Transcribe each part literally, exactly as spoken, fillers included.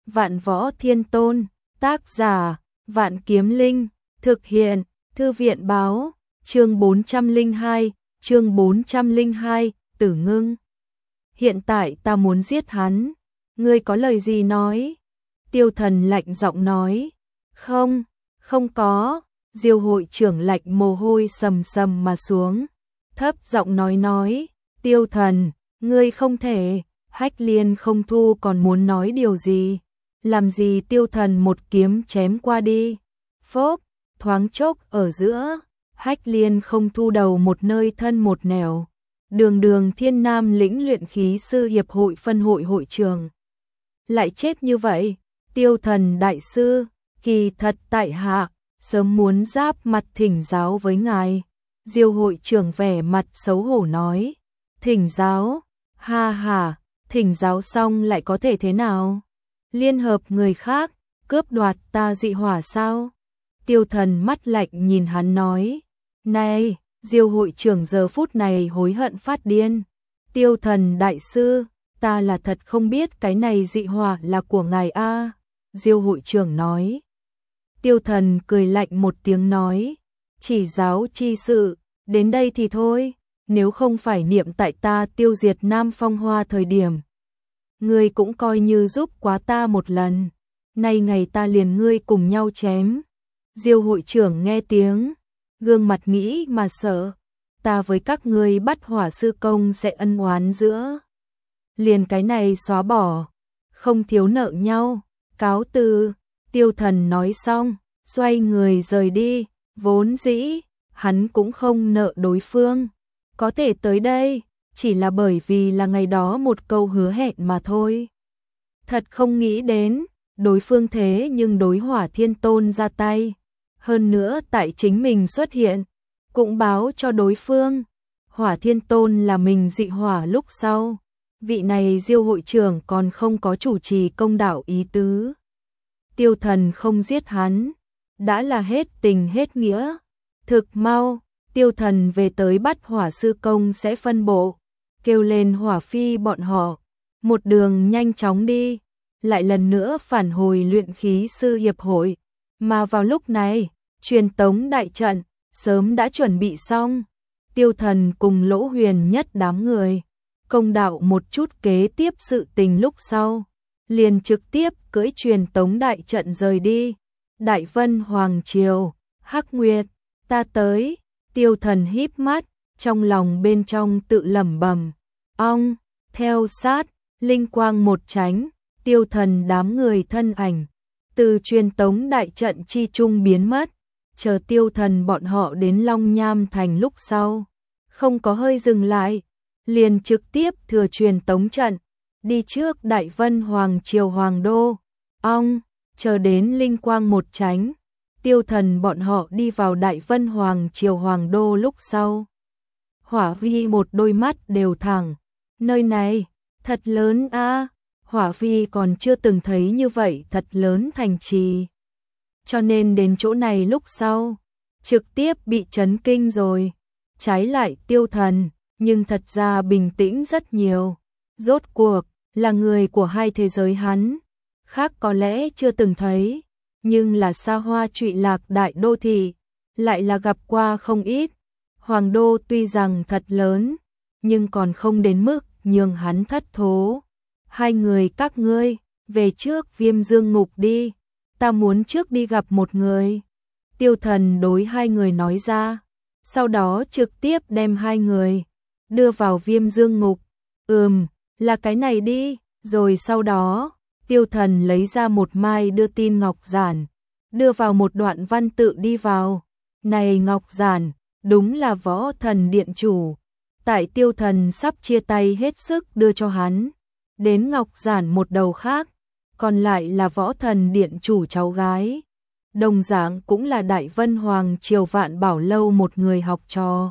Vạn Võ Thiên Tôn, tác giả, Vạn Kiếm Linh, thực hiện, Thư viện báo, chương bốn trăm lẻ hai, chương bốn trăm lẻ hai, Tử Ngưng. Hiện tại ta muốn giết hắn, ngươi có lời gì nói? Tiêu Thần lạnh giọng nói. Không, không có. Diêu hội trưởng lạnh mồ hôi sầm sầm mà xuống, thấp giọng nói nói, Tiêu Thần, ngươi không thể. Hách Liên không thu còn muốn nói điều gì, làm gì Tiêu Thần một kiếm chém qua đi. Phốp, thoáng chốc ở giữa, Hách Liên không thu đầu một nơi thân một nẻo. Đường Đường Thiên Nam lĩnh luyện khí sư hiệp hội phân hội hội trưởng. Lại chết như vậy, Tiêu Thần đại sư, kỳ thật tại hạ, sớm muốn giáp mặt thỉnh giáo với ngài. Diêu hội trưởng vẻ mặt xấu hổ nói, thỉnh giáo, ha ha, thỉnh giáo xong lại có thể thế nào? Liên hợp người khác, cướp đoạt ta dị hỏa sao? Tiêu Thần mắt lạnh nhìn hắn nói, này, Diêu hội trưởng giờ phút này hối hận phát điên. Tiêu Thần đại sư, ta là thật không biết cái này dị hỏa là của ngài a. Diêu hội trưởng nói. Tiêu Thần cười lạnh một tiếng nói, chỉ giáo chi sự, đến đây thì thôi, nếu không phải niệm tại ta tiêu diệt Nam Phong Hoa thời điểm. Ngươi cũng coi như giúp quá ta một lần, nay ngày ta liền ngươi cùng nhau chém. Diêu hội trưởng nghe tiếng, gương mặt nghĩ mà sợ, ta với các ngươi bắt hỏa sư công sẽ ân oán giữa. Liền cái này xóa bỏ, không thiếu nợ nhau, cáo từ. Tiêu Thần nói xong, xoay người rời đi, vốn dĩ, hắn cũng không nợ đối phương. Có thể tới đây, chỉ là bởi vì là ngày đó một câu hứa hẹn mà thôi. Thật không nghĩ đến, đối phương thế nhưng đối Hỏa Thiên Tôn ra tay. Hơn nữa tại chính mình xuất hiện, cũng báo cho đối phương. Hỏa Thiên Tôn là mình dị hỏa lúc sau. Vị này Diêu hội trưởng còn không có chủ trì công đạo ý tứ. Tiêu Thần không giết hắn, đã là hết tình hết nghĩa. Thực mau, Tiêu Thần về tới bắt hỏa sư công sẽ phân bộ, kêu lên hỏa phi bọn họ, một đường nhanh chóng đi, lại lần nữa phản hồi luyện khí sư hiệp hội. Mà vào lúc này, truyền tống đại trận, sớm đã chuẩn bị xong. Tiêu Thần cùng Lỗ Huyền Nhất đám người, công đạo một chút kế tiếp sự tình lúc sau. Liền trực tiếp cưỡi truyền tống đại trận rời đi. Đại Vân Hoàng Triều, Hắc Nguyệt, ta tới. Tiêu Thần híp mắt, trong lòng bên trong tự lẩm bẩm. Ong, theo sát, linh quang một tránh, Tiêu Thần đám người thân ảnh từ truyền tống đại trận chi trung biến mất. Chờ Tiêu Thần bọn họ đến Long Nham thành lúc sau, không có hơi dừng lại, liền trực tiếp thừa truyền tống trận, đi trước Đại Vân Hoàng Triều Hoàng Đô. Ong, chờ đến linh quang một tránh, Tiêu Thần bọn họ đi vào Đại Vân Hoàng Triều Hoàng Đô lúc sau. Hỏa Vi một đôi mắt đều thẳng, nơi này, thật lớn a. Hỏa Vi còn chưa từng thấy như vậy thật lớn thành trì. Cho nên đến chỗ này lúc sau, trực tiếp bị chấn kinh rồi. Trái lại Tiêu Thần, nhưng thật ra bình tĩnh rất nhiều. Rốt cuộc, là người của hai thế giới hắn. Khác có lẽ chưa từng thấy, nhưng là xa hoa trụy lạc đại đô thị, lại là gặp qua không ít. Hoàng đô tuy rằng thật lớn, nhưng còn không đến mức nhường hắn thất thố. Hai người các ngươi, về trước Viêm Dương Ngục đi, ta muốn trước đi gặp một người. Tiêu Thần đối hai người nói ra, sau đó trực tiếp đem hai người đưa vào Viêm Dương Ngục. Ừm, là cái này đi. Rồi sau đó, Tiêu Thần lấy ra một mai đưa tin ngọc giản, đưa vào một đoạn văn tự đi vào. Này ngọc giản, đúng là Võ Thần điện chủ. Tại Tiêu Thần sắp chia tay hết sức đưa cho hắn, đến ngọc giản một đầu khác, còn lại là Võ Thần điện chủ cháu gái. Đồng dạng cũng là Đại Vân Hoàng Triều Vạn Bảo Lâu một người học trò.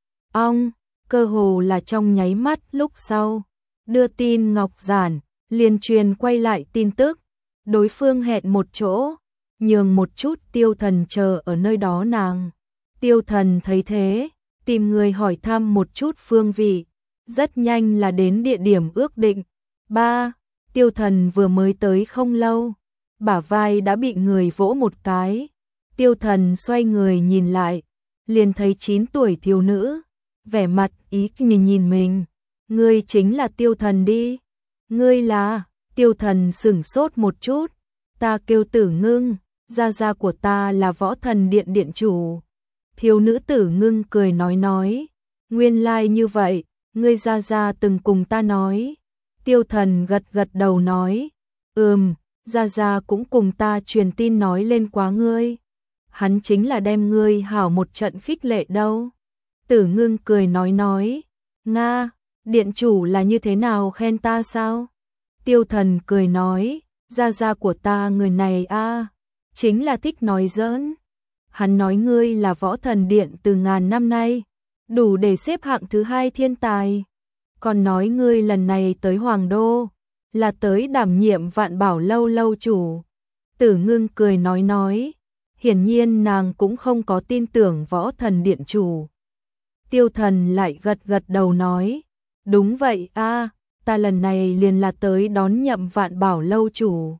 Ong, cơ hồ là trong nháy mắt lúc sau, đưa tin ngọc giản, liền truyền quay lại tin tức. Đối phương hẹn một chỗ, nhường một chút Tiêu Thần chờ ở nơi đó nàng. Tiêu Thần thấy thế, tìm người hỏi thăm một chút phương vị, rất nhanh là đến địa điểm ước định. Ba, Tiêu Thần vừa mới tới không lâu, bả vai đã bị người vỗ một cái. Tiêu Thần xoay người nhìn lại, liền thấy chín tuổi thiếu nữ, vẻ mặt ý nhìn nhìn mình. Ngươi chính là Tiêu Thần đi. Ngươi là? Tiêu Thần sửng sốt một chút. Ta kêu Tử Ngưng, gia gia của ta là Võ Thần Điện điện chủ. Thiếu nữ Tử Ngưng cười nói nói. Nguyên lai like như vậy, ngươi gia gia từng cùng ta nói. Tiêu Thần gật gật đầu nói. Ừm, gia gia cũng cùng ta truyền tin nói lên quá ngươi. Hắn chính là đem ngươi hảo một trận khích lệ đâu. Tử Ngưng cười nói nói. Nga, điện chủ là như thế nào khen ta sao? Tiêu Thần cười nói. Gia gia của ta người này a, chính là thích nói giỡn. Hắn nói ngươi là Võ Thần Điện từ ngàn năm nay, đủ để xếp hạng thứ hai thiên tài. Còn nói ngươi lần này tới Hoàng Đô, là tới đảm nhiệm Vạn Bảo Lâu lâu chủ. Tử Ngưng cười nói nói. Hiển nhiên nàng cũng không có tin tưởng Võ Thần Điện chủ. Tiêu Thần lại gật gật đầu nói. Đúng vậy a, ta lần này liền là tới đón nhậm Vạn Bảo Lâu chủ.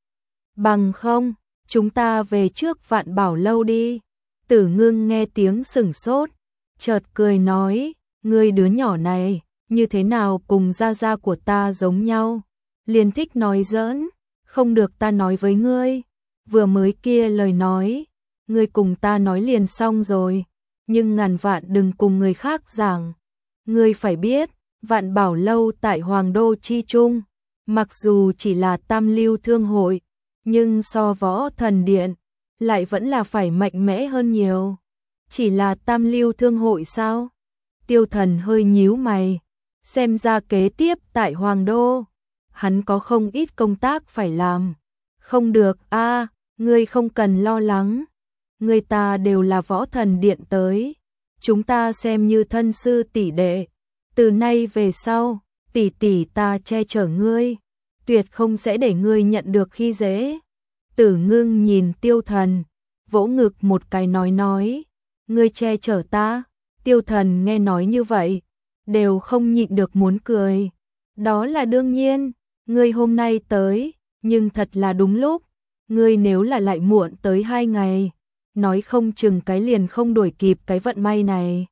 Bằng không, chúng ta về trước Vạn Bảo Lâu đi. Tử Ngưng nghe tiếng sửng sốt, chợt cười nói. Ngươi đứa nhỏ này, như thế nào cùng gia gia của ta giống nhau, liền thích nói giỡn. Không được ta nói với ngươi, vừa mới kia lời nói, ngươi cùng ta nói liền xong rồi, nhưng ngàn vạn đừng cùng người khác giảng. Ngươi phải biết, Vạn Bảo Lâu tại Hoàng Đô chi trung, mặc dù chỉ là tam lưu thương hội, nhưng so Võ Thần Điện, lại vẫn là phải mạnh mẽ hơn nhiều. Chỉ là tam lưu thương hội sao? Tiêu Thần hơi nhíu mày, xem ra kế tiếp tại Hoàng Đô, hắn có không ít công tác phải làm. Không được a, ngươi không cần lo lắng. Người ta đều là Võ Thần Điện tới, chúng ta xem như thân sư tỷ đệ. Từ nay về sau, tỷ tỷ ta che chở ngươi, tuyệt không sẽ để ngươi nhận được khi dễ. Tử Ngưng nhìn Tiêu Thần, vỗ ngực một cái nói nói. Ngươi che chở ta? Tiêu Thần nghe nói như vậy, đều không nhịn được muốn cười. Đó là đương nhiên, ngươi hôm nay tới, nhưng thật là đúng lúc. Ngươi nếu là lại muộn tới hai ngày, nói không chừng cái liền không đuổi kịp cái vận may này.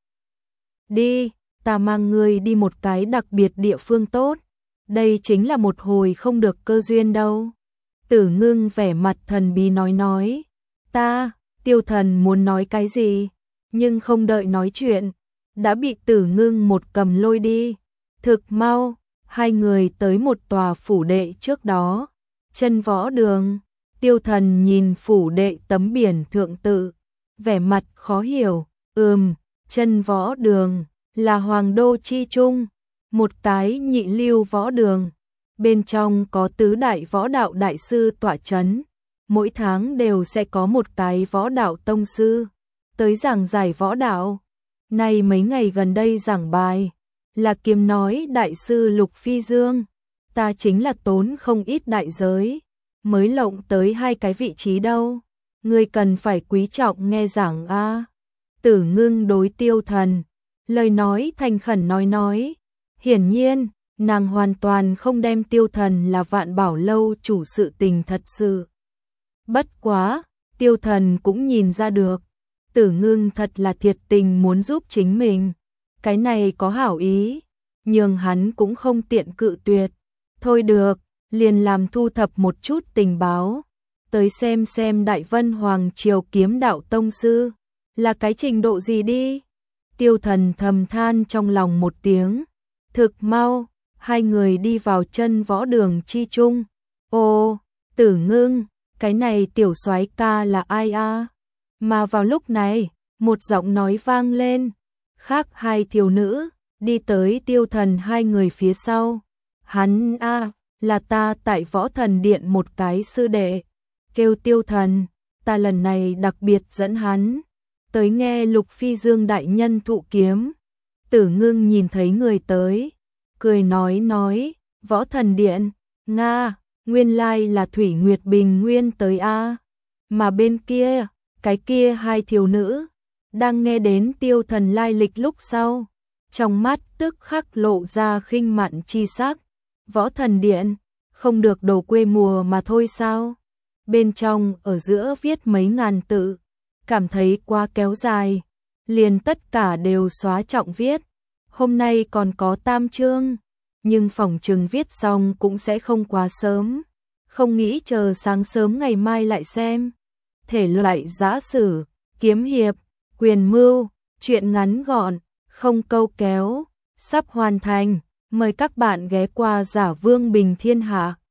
Đi, ta mang ngươi đi một cái đặc biệt địa phương tốt. Đây chính là một hồi không được cơ duyên đâu. Tử Ngưng vẻ mặt thần bí nói nói. Ta, Tiêu Thần muốn nói cái gì, nhưng không đợi nói chuyện, đã bị Tử Ngưng một cầm lôi đi. Thực mau, hai người tới một tòa phủ đệ trước đó. Chân Võ Đường. Tiêu Thần nhìn phủ đệ tấm biển thượng tự, vẻ mặt khó hiểu. Ừm, Chân Võ Đường là Hoàng Đô chi trung, một cái nhị lưu võ đường. Bên trong có tứ đại võ đạo đại sư tọa chấn, mỗi tháng đều sẽ có một cái võ đạo tông sư tới giảng giải võ đạo. Nay mấy ngày gần đây giảng bài là Kiếm Nói đại sư Lục Phi Dương, ta chính là tốn không ít đại giới mới lộng tới hai cái vị trí đâu. Ngươi cần phải quý trọng nghe giảng a. Tử Ngưng đối Tiêu Thần, lời nói thành khẩn nói nói. Hiển nhiên, nàng hoàn toàn không đem Tiêu Thần là Vạn Bảo Lâu chủ sự tình thật sự. Bất quá, Tiêu Thần cũng nhìn ra được, Tử Ngưng thật là thiệt tình muốn giúp chính mình. Cái này có hảo ý, nhưng hắn cũng không tiện cự tuyệt. Thôi được, liền làm thu thập một chút tình báo, tới xem xem Đại Vân Hoàng Triều kiếm đạo tông sư là cái trình độ gì đi. Tiêu Thần thầm than trong lòng một tiếng. Thực mau, hai người đi vào Chân Võ Đường chi trung. Ô, Tử Ngưng, cái này tiểu soái ca là ai a? Mà vào lúc này, một giọng nói vang lên. Khác hai thiếu nữ đi tới Tiêu Thần hai người phía sau. Hắn a, là ta tại Võ Thần Điện một cái sư đệ, kêu Tiêu Thần. Ta lần này đặc biệt dẫn hắn tới nghe Lục Phi Dương đại nhân thụ kiếm. Tử Ngưng nhìn thấy người tới, cười nói nói. Võ Thần Điện, Nga, nguyên lai là Thủy Nguyệt Bình Nguyên tới a. Mà bên kia, cái kia hai thiếu nữ đang nghe đến Tiêu Thần lai lịch lúc sau, trong mắt tức khắc lộ ra khinh mạn chi sắc. Võ Thần Điện, không được đồ quê mùa mà thôi sao? Bên trong ở giữa viết mấy ngàn tự, cảm thấy quá kéo dài, liền tất cả đều xóa trọng viết. Hôm nay còn có tam chương, nhưng phỏng chừng viết xong cũng sẽ không quá sớm, không nghĩ chờ sáng sớm ngày mai lại xem. Thể loại giã sử, kiếm hiệp, quyền mưu, truyện ngắn gọn, không câu kéo, sắp hoàn thành, mời các bạn ghé qua Giả Vương Bình Thiên Hạ.